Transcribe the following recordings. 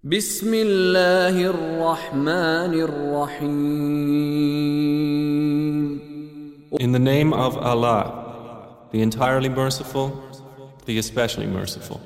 بسم الله الرحمن الرحيم. In the name of Allah, the entirely merciful, the especially merciful.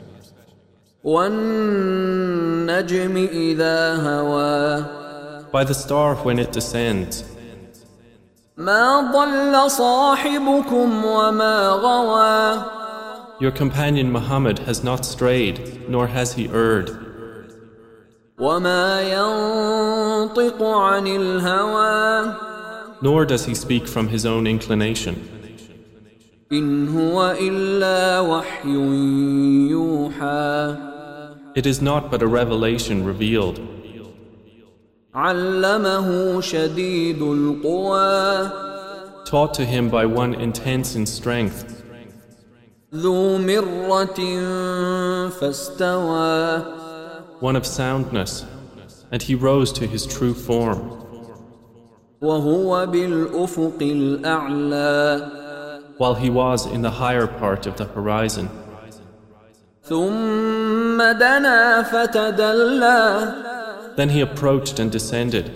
والنجم إذا هوى. By the star when it descends. ما ضل صاحبكم وما غوى. Your companion Muhammad has not strayed, nor has he erred. وما ينطق عن الهوى. Nor does he speak from his own inclination. إن هو إلا وحي يوحى. It is not but a revelation revealed. علمه شديد القوى. Taught to him by one intense in strength. ذو مرة فاستوى. One of soundness, and he rose to his true form. وهو بالأفق الأعلى. While he was in the higher part of the horizon. ثم دنا فتدلى. Then he approached and descended.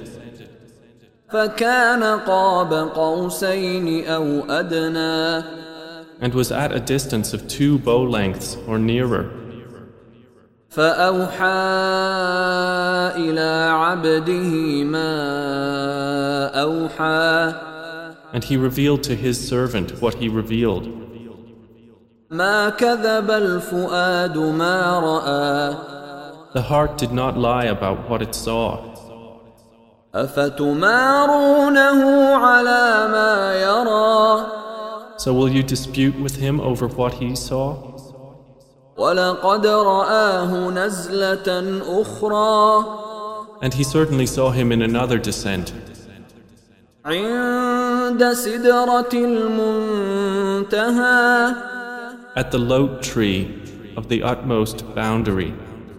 فكان قاب قوسين أو أدنى. And was at a distance of 2 bow lengths or nearer. فأوحى إلى عبده ما أوحى. And he revealed to his servant what he revealed. ما كذب الفؤاد ما رأى. The heart did not lie about what it saw. أفتمارونه على ما يرى. So will you dispute with him over what he saw? ولقد رآه نزلة أخرى. And he certainly saw him in another descent. عند سدرة المنتهى. At the lote tree of the utmost boundary.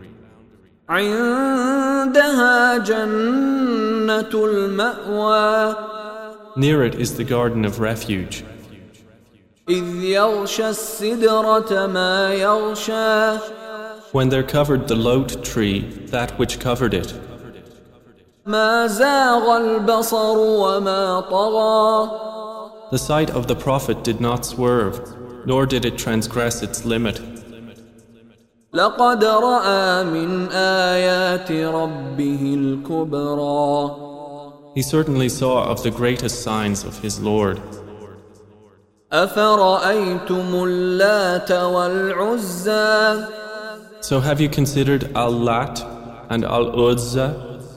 عندها جنة المأوى. Near it is the garden of refuge. إذ يغشى السدرة ما يغشى. When there covered the lote tree that which covered it. ما زاغ البصر وما طغى. The sight of the Prophet did not swerve, nor did it transgress its limit. لقد رأى من آيات ربه الكبرى. He certainly saw of the greatest signs of his Lord. أفرأيتم اللات والعزى. So have you considered Al-Lat and Al-Uzza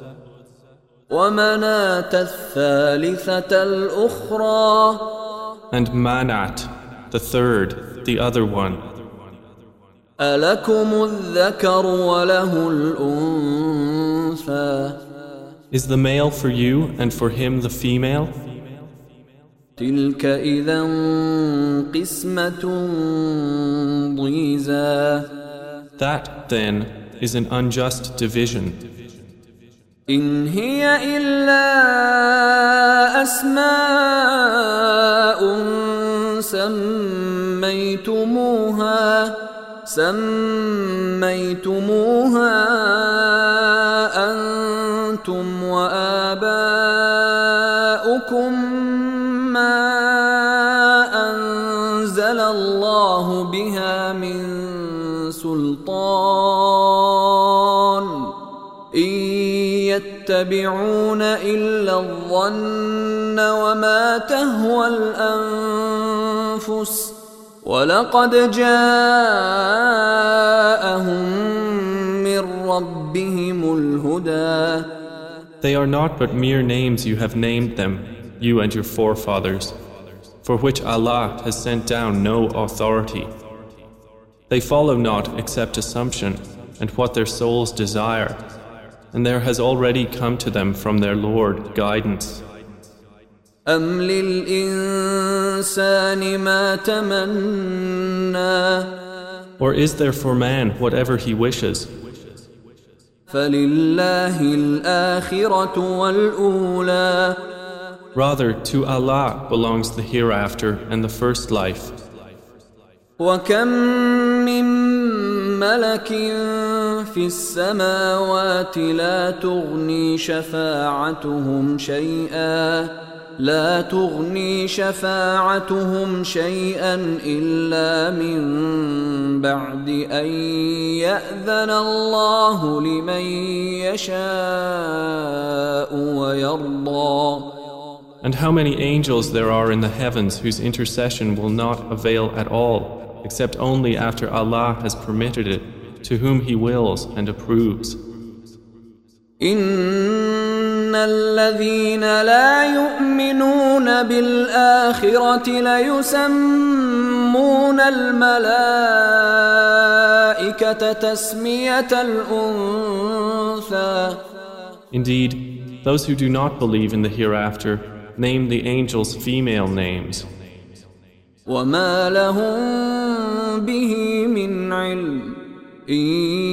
ومناة الثالثة الأخرى. and Manat, the third, the other one? ألكم الذكر وله الأنثى. Is the male for you and for him the female? تلك إذا قسمة ضيزى. That, then, is an unjust division. إن هي إلا أسماء سميتموها أنتم وآباؤكم ما أنزل الله بها من سلطان. إن يتبعون إلا الظن وما تهوى الأنفس. ولقد جاءهم من ربهم الهدى. They are not but mere names you have named them, you and your forefathers, for which Allah has sent down no authority. They follow not except assumption and what their souls desire, and there has already come to them from their Lord guidance. أم للإنسان ما تمنى. Or is there for man whatever he wishes? فلله الآخرة والأولى. Rather, to Allah belongs the hereafter and the first life. وكم من ملك في السماوات لا تغني شفاعتهم شيئا إلا من بعد أن يأذن الله لمن يشاء ويرضى. And how many angels there are in the heavens whose intercession will not avail at all, except only after Allah has permitted it to whom He wills and approves. إن الذين لا يؤمنون بالآخرة ليسمون الملائكة تسمية الأنثى. Indeed, those who do not believe in the hereafter name the angels female names. وما لهم به من علم إن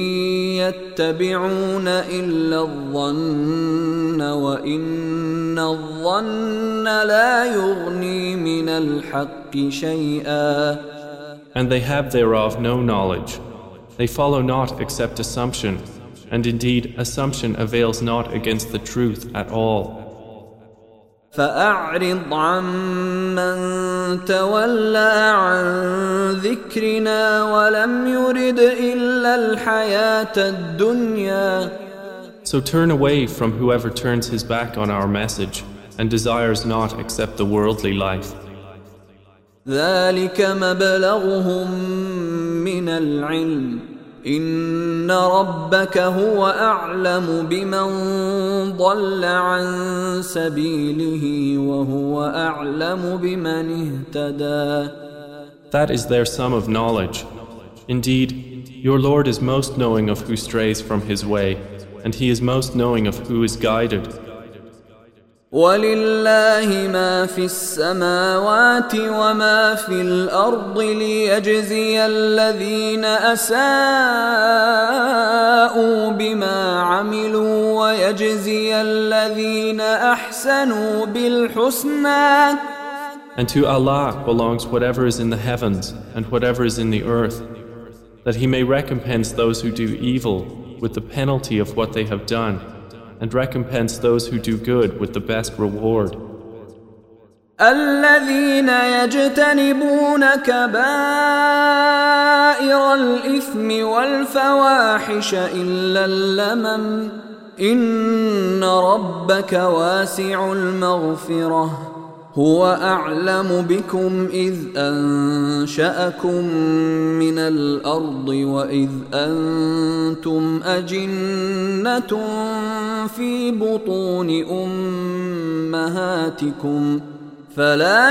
يتبعون إلا الظن وإن الظن لا يغني من الحق شيئا. And they have thereof no knowledge. They follow not except assumption, and indeed assumption avails not against the truth at all. فأعرض عمن تولى عن ذكرنا ولم يرد إلا الحياة الدنيا. So turn away from whoever turns his back on our message and desires not except the worldly life. ذلك مبلغهم من العلم إن ربك هو أعلم بمن ضل عن سبيله وهو أعلم بمن اهتدى. That is their sum of knowledge. Indeed, your Lord is most knowing of who strays from his way, and He is most knowing of who is guided. ولله ما في السماوات وما في الأرض ليجزي الذين أساءوا بما عملوا ويجزي الذين أحسنوا بالحسنى. And to Allah belongs whatever is in the heavens and whatever is in the earth, that He may recompense those who do evil with the penalty of what they have done, and recompense those who do good with the best reward. الذين يجتنبون كبائر الإثم والفواحش إلا اللمم إن ربك واسع المغفرة هو أعلم بكم إذ أنشأكم من الأرض وإذ أنتم أجنة في بطون أمهاتكم فلا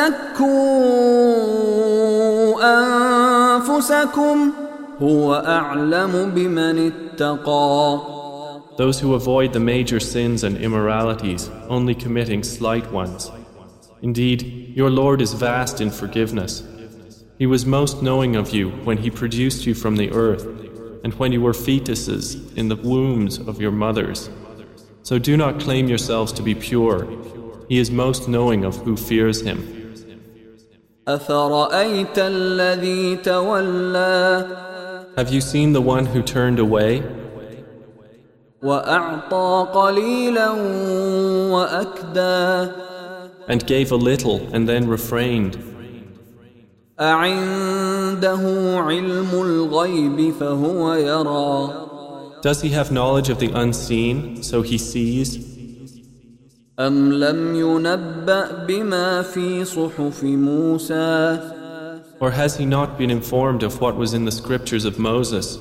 تزكوا أنفسكم هو أعلم بمن اتقى. Those who avoid the major sins and immoralities, only committing slight ones. Indeed, your Lord is vast in forgiveness. He was most knowing of you when He produced you from the earth, and when you were fetuses in the wombs of your mothers. So do not claim yourselves to be pure. He is most knowing of who fears Him. أفرأيت الذي تولى Have you seen the one who turned away وأعطى قليلا وأكدى and gave a little and then refrained? أعنده علم الغيب فهو يرى Does he have knowledge of the unseen, so he sees? أم لم ينبأ بما في صحف موسى Or has he not been informed of what was in the scriptures of Moses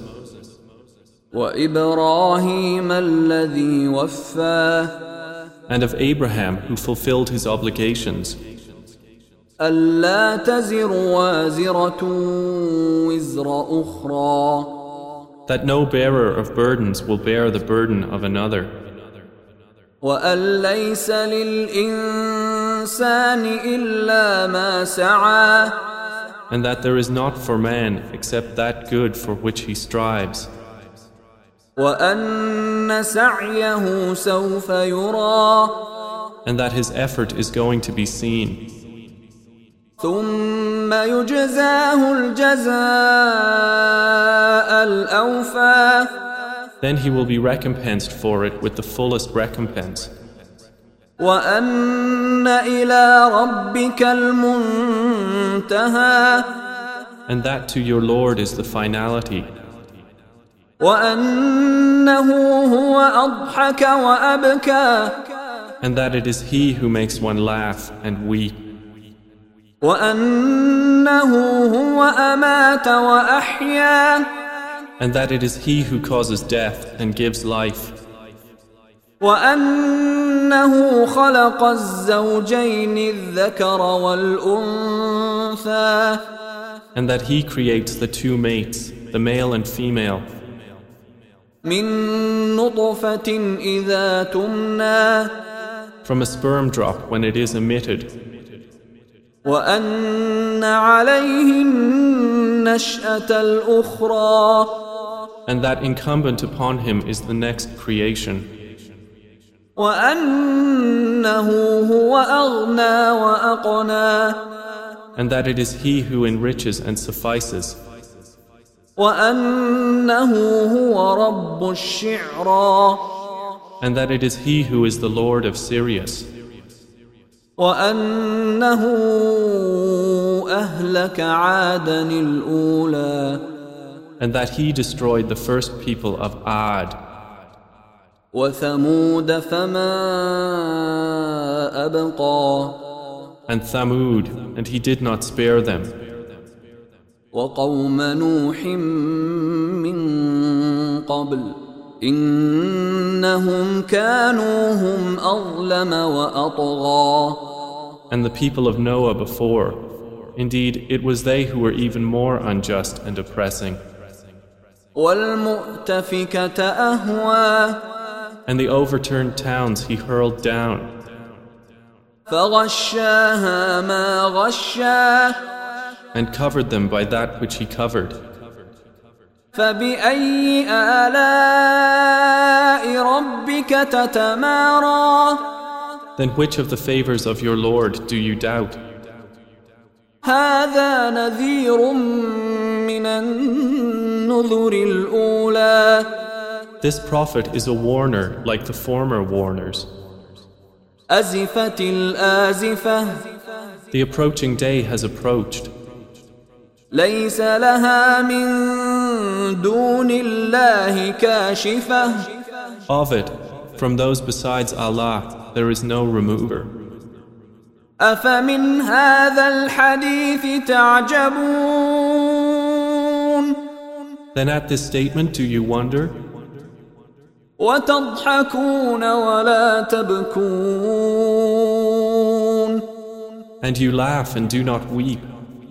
وإبراهيم الذي وفى and of Abraham who fulfilled his obligations? ألا تزر وازرة وزر أخرى That no bearer of burdens will bear the burden of another. وأن ليس للإنسان إلا ما سعى And that there is not for man except that good for which he strives. وأن سعيه سوف يرى And that his effort is going to be seen. ثم يجزاه الجزاء الأوفى Then he will be recompensed for it with the fullest recompense. وأن إلى ربك المنتهى And that to your Lord is the finality. وأنه هو أضحك وأبكى And that it is He who makes one laugh and weep. وأنه هو أمات وأحيا And that it is He who causes death and gives life. وأنه خلق الزوجين الذكر والأنثى And that He creates the two mates, the male and female, من نطفة إذا تمنى from a sperm drop when it is emitted. وأن عليه النشأة الأخرى And that incumbent upon Him is the next creation. وأنه هو أغنى وأقنى And that it is He who enriches and suffices. وأنه هو رب الشعرى And that it is He who is the Lord of Sirius. وأنه أهلك عادا الأولى And that He destroyed the first people of Ad. وثمود فما أبقى And Thamud, and He did not spare them. وقوم نوح من قبل إنهم كانوا هم أظلم وأطغى And the people of Noah before. Indeed, it was they who were even more unjust and oppressing. والمؤتفكة أهوى And the overturned towns He hurled down. فغشاها ما غشا And covered them by that which He covered. فبأي آلاء ربك تتمارى Then which of the favors of your Lord do you doubt? هذا نذير من النذر الأولى This prophet is a warner like the former warners. أزفت الآزفة The approaching day has approached. ليس لها من دون الله كاشفة Of it, from those besides Allah, there is no remover. أفمن هذا الحديث تعجبون Then at this statement do you wonder? وتضحكون ولا تبكون And you laugh and do not weep,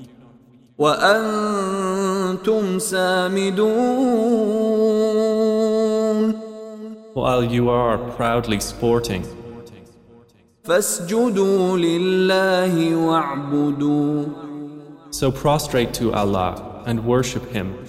وأنتم سامدون while you are proudly sporting. فاسجدوا لله واعبدوا So prostrate to Allah and worship Him.